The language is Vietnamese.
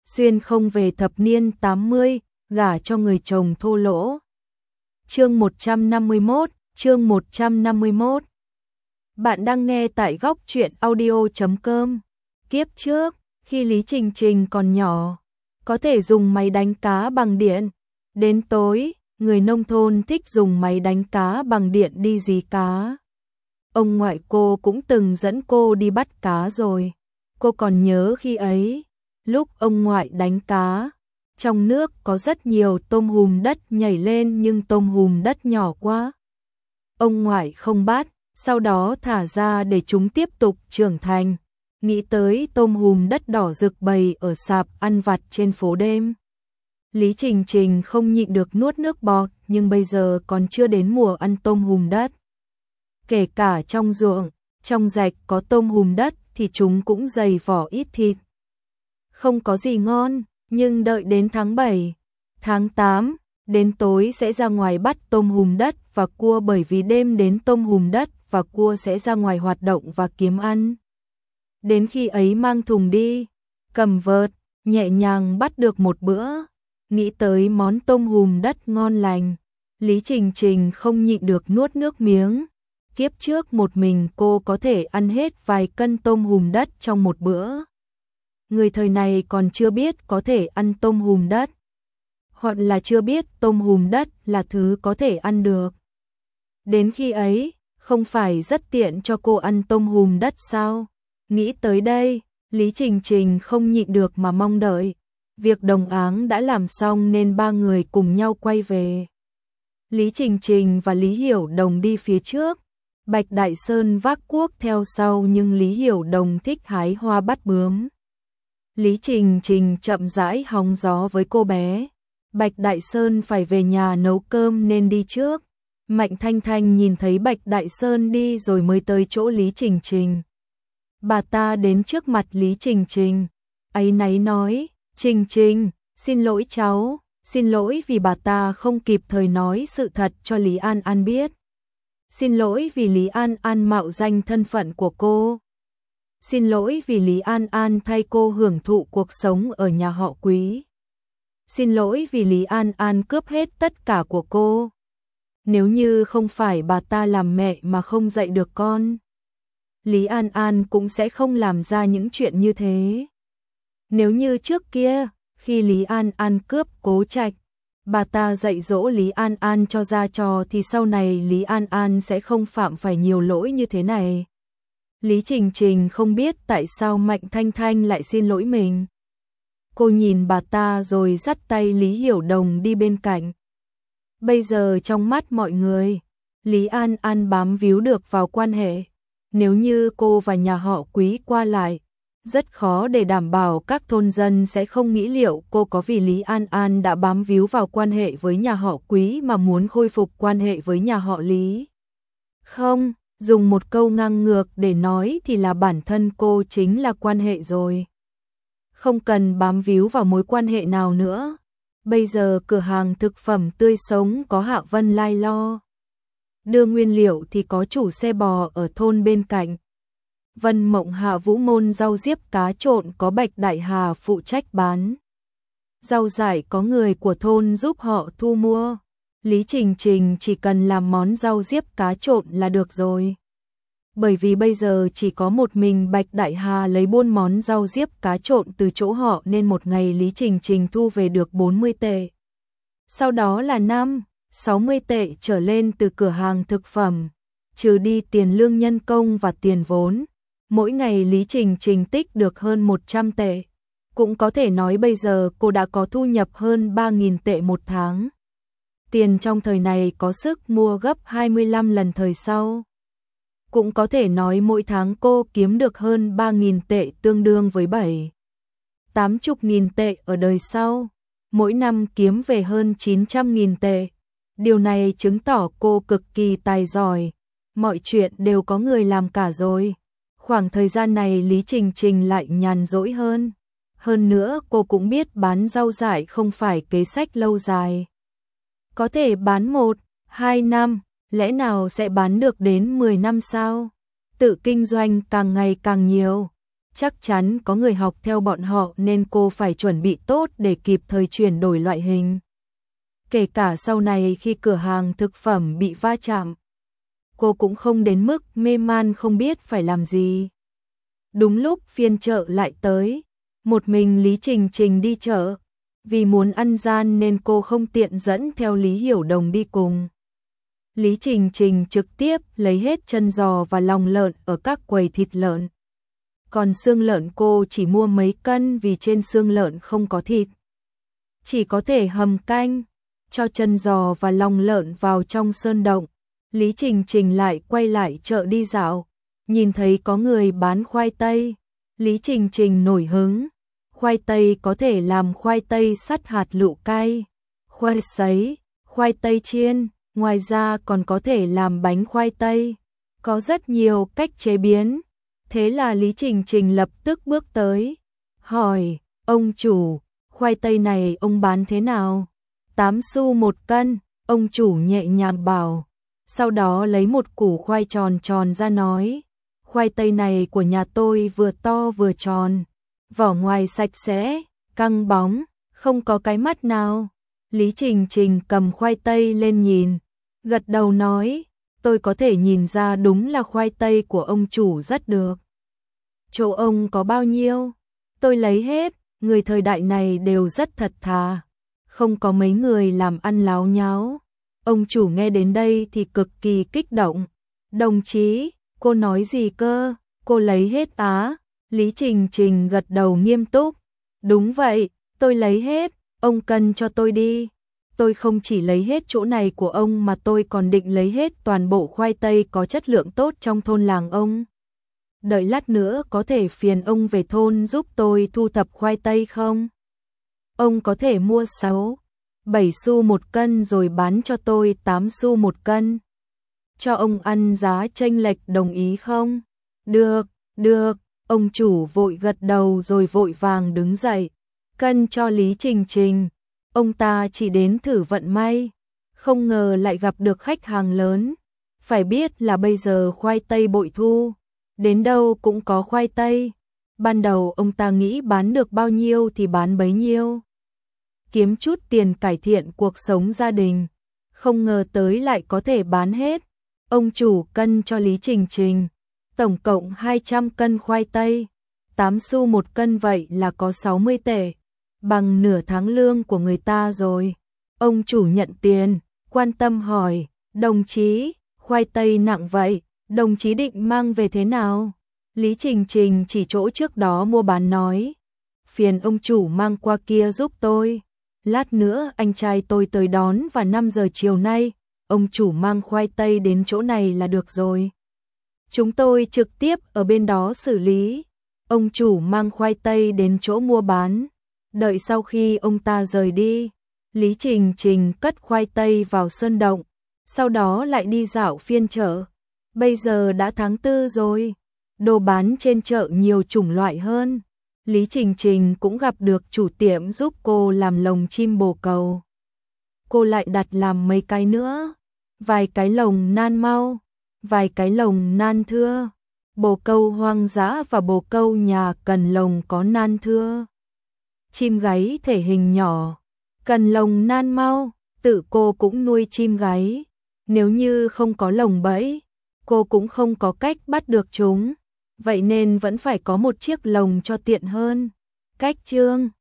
xuyên không về thập niên 80, gả cho người chồng thô lỗ. Chương 151. Bạn đang nghe tại góc truyện audio.com. Kiếp trước, khi Lý Trình Trình còn nhỏ, có thể dùng máy đánh cá bằng điện. Đến tối, người nông thôn thích dùng máy đánh cá bằng điện đi rì cá. Ông ngoại cô cũng từng dẫn cô đi bắt cá rồi. Cô còn nhớ khi ấy, lúc ông ngoại đánh cá, trong nước có rất nhiều tôm hùm đất nhảy lên nhưng tôm hùm đất nhỏ quá. Ông ngoại không bắt, sau đó thả ra để chúng tiếp tục trưởng thành. Nghĩ tới tôm hùm đất đỏ rực bầy ở sạp ăn vặt trên phố đêm. Lý Trình Trình không nhịn được nuốt nước bọt, nhưng bây giờ còn chưa đến mùa ăn tôm hùm đất. Kể cả trong ruộng, trong rạch có tôm hùm đất thì chúng cũng dày vỏ ít thịt. Không có gì ngon, nhưng đợi đến tháng 7, tháng 8, đến tối sẽ ra ngoài bắt tôm hùm đất và cua, bởi vì đêm đến tôm hùm đất và cua sẽ ra ngoài hoạt động và kiếm ăn. Đến khi ấy mang thùng đi, cầm vợt, nhẹ nhàng bắt được một bữa. Nghĩ tới món tôm hùm đất ngon lành, Lý Trình Trình không nhịn được nuốt nước miếng. Kiếp trước một mình cô có thể ăn hết vài cân tôm hùm đất trong một bữa. Người thời này còn chưa biết có thể ăn tôm hùm đất, hoặc là chưa biết tôm hùm đất là thứ có thể ăn được. Đến khi ấy, không phải rất tiện cho cô ăn tôm hùm đất sao? Nghĩ tới đây, Lý Trình Trình không nhịn được mà mong đợi. Việc đồng áng đã làm xong nên ba người cùng nhau quay về. Lý Trình Trình và Lý Hiểu Đồng đi phía trước, Bạch Đại Sơn vác cuốc theo sau, nhưng Lý Hiểu Đồng thích hái hoa bắt bướm. Lý Trình Trình chậm rãi hóng gió với cô bé. Bạch Đại Sơn phải về nhà nấu cơm nên đi trước. Mạnh Thanh Thanh nhìn thấy Bạch Đại Sơn đi rồi mới tới chỗ Lý Trình Trình. Bà ta đến trước mặt Lý Trình Trình, áy náy nói: Trình Trình, xin lỗi cháu, xin lỗi vì bà ta không kịp thời nói sự thật cho Lý An An biết. Xin lỗi vì Lý An An mạo danh thân phận của cô. Xin lỗi vì Lý An An thay cô hưởng thụ cuộc sống ở nhà họ Quý. Xin lỗi vì Lý An An cướp hết tất cả của cô. Nếu như không phải bà ta làm mẹ mà không dạy được con, Lý An An cũng sẽ không làm ra những chuyện như thế. Nếu như trước kia, khi Lý An An cướp Cố Trạch, bà ta dạy dỗ Lý An An cho ra trò thì sau này Lý An An sẽ không phạm phải nhiều lỗi như thế này. Lý Trình Trình không biết tại sao Mạnh Thanh Thanh lại xin lỗi mình. Cô nhìn bà ta rồi dắt tay Lý Hiểu Đồng đi bên cạnh. Bây giờ trong mắt mọi người, Lý An An bám víu được vào quan hệ. Nếu như cô và nhà họ Quý qua lại, rất khó để đảm bảo các thôn dân sẽ không nghĩ liệu cô có vì Lý An An đã bám víu vào quan hệ với nhà họ Quý mà muốn khôi phục quan hệ với nhà họ Lý. Không, dùng một câu ngang ngược để nói thì là bản thân cô chính là quan hệ rồi. Không cần bám víu vào mối quan hệ nào nữa. Bây giờ cửa hàng thực phẩm tươi sống có Hạ Vân Lai lo. Đưa nguyên liệu thì có chủ xe bò ở thôn bên cạnh. Vân Mộng Hạ Vũ Môn rau diếp cá trộn có Bạch Đại Hà phụ trách bán. Rau dại có người của thôn giúp họ thu mua. Lý Trình Trình chỉ cần làm món rau diếp cá trộn là được rồi. Bởi vì bây giờ chỉ có một mình Bạch Đại Hà lấy buôn món rau diếp cá trộn từ chỗ họ nên một ngày Lý Trình Trình thu về được 40 tệ. Sau đó là 60 tệ trở lên từ cửa hàng thực phẩm, trừ đi tiền lương nhân công và tiền vốn. Mỗi ngày Lý Trình Trình tích được hơn 100 tệ. Cũng có thể nói bây giờ cô đã có thu nhập hơn 3.000 tệ một tháng. Tiền trong thời này có sức mua gấp 25 lần thời sau. Cũng có thể nói mỗi tháng cô kiếm được hơn 3.000 tệ, tương đương với 80.000 tệ ở đời sau. Mỗi năm kiếm về hơn 900.000 tệ. Điều này chứng tỏ cô cực kỳ tài giỏi. Mọi chuyện đều có người làm cả rồi. Khoảng thời gian này Lý Trình Trình lại nhàn rỗi hơn. Hơn nữa cô cũng biết bán rau dại không phải kế sách lâu dài. Có thể bán 1-2 năm, lẽ nào sẽ bán được đến 10 năm sao? Tự kinh doanh càng ngày càng nhiều. chắc chắn có người học theo bọn họ nên cô phải chuẩn bị tốt để kịp thời chuyển đổi loại hình. Kể cả sau này khi cửa hàng thực phẩm bị va chạm, cô cũng không đến mức mê man không biết phải làm gì. Đúng lúc phiên chợ lại tới, một mình Lý Trình Trình đi chợ, vì muốn ăn gian nên cô không tiện dẫn theo Lý Hiểu Đồng đi cùng. Lý Trình Trình trực tiếp lấy hết chân giò và lòng lợn ở các quầy thịt lợn. Còn xương lợn cô chỉ mua mấy cân vì trên xương lợn không có thịt. Chỉ có thể hầm canh, cho chân giò và lòng lợn vào trong sơn động. Lý Trình Trình lại quay lại chợ đi dạo, nhìn thấy có người bán khoai tây. Lý Trình Trình nổi hứng. Khoai tây có thể làm khoai tây sắt hạt lựu cay, khoai sấy, khoai tây chiên, ngoài ra còn có thể làm bánh khoai tây. Có rất nhiều cách chế biến. Thế là Lý Trình Trình lập tức bước tới, hỏi, ông chủ, khoai tây này ông bán thế nào? 8 xu một cân, ông chủ nhẹ nhàng bảo. Sau đó lấy một củ khoai tròn tròn ra nói, khoai tây này của nhà tôi vừa to vừa tròn, vỏ ngoài sạch sẽ, căng bóng, không có cái mắt nào. Lý Trình Trình cầm khoai tây lên nhìn, gật đầu nói, tôi có thể nhìn ra đúng là khoai tây của ông chủ rất được. Chỗ ông có bao nhiêu? Tôi lấy hết, người thời đại này đều rất thật thà, không có mấy người làm ăn láo nháo. Ông chủ nghe đến đây thì cực kỳ kích động. Đồng chí, cô nói gì cơ? Cô lấy hết á? Lý Trình Trình gật đầu nghiêm túc. Đúng vậy, tôi lấy hết, ông cân cho tôi đi. Tôi không chỉ lấy hết chỗ này của ông mà tôi còn định lấy hết toàn bộ khoai tây có chất lượng tốt trong thôn làng ông. Đợi lát nữa có thể phiền ông về thôn giúp tôi thu thập khoai tây không? Ông có thể mua 6-7 xu một cân rồi bán cho tôi 8 xu một cân. Cho ông ăn giá chênh lệch, đồng ý không? Được, được, ông chủ vội gật đầu rồi vội vàng đứng dậy, cân cho Lý Trình Trình. Ông ta chỉ đến thử vận may, không ngờ lại gặp được khách hàng lớn. Phải biết là bây giờ khoai tây bội thu, đến đâu cũng có khoai tây. Ban đầu ông ta nghĩ bán được bao nhiêu thì bán bấy nhiêu, kiếm chút tiền cải thiện cuộc sống gia đình. Không ngờ tới lại có thể bán hết. Ông chủ cân cho Lý Trình Trình, tổng cộng 200 cân khoai tây, 8 xu một cân, vậy là có 60 tệ, bằng nửa tháng lương của người ta rồi. Ông chủ nhận tiền, quan tâm hỏi, đồng chí, khoai tây nặng vậy, đồng chí định mang về thế nào? Lý Trình Trình chỉ chỗ trước đó mua bán nói, phiền ông chủ mang qua kia giúp tôi. Lát nữa anh trai tôi tới đón vào 5 giờ chiều nay, ông chủ mang khoai tây đến chỗ này là được rồi. Chúng tôi trực tiếp ở bên đó xử lý. Ông chủ mang khoai tây đến chỗ mua bán. Đợi sau khi ông ta rời đi, Lý Trình Trình cất khoai tây vào sơn động, sau đó lại đi dạo phiên chợ. Bây giờ đã tháng 4 rồi, đồ bán trên chợ nhiều chủng loại hơn. Lý Trình Trình cũng gặp được chủ tiệm giúp cô làm lồng chim bồ câu. Cô lại đặt làm mấy cái nữa, vài cái lồng nan mau, vài cái lồng nan thưa. Bồ câu hoang dã và bồ câu nhà cần lồng có nan thưa. Chim gáy thể hình nhỏ, cần lồng nan mau, tự cô cũng nuôi chim gáy. Nếu như không có lồng bẫy, cô cũng không có cách bắt được chúng. Vậy nên vẫn phải có một chiếc lồng cho tiện hơn. Cách chương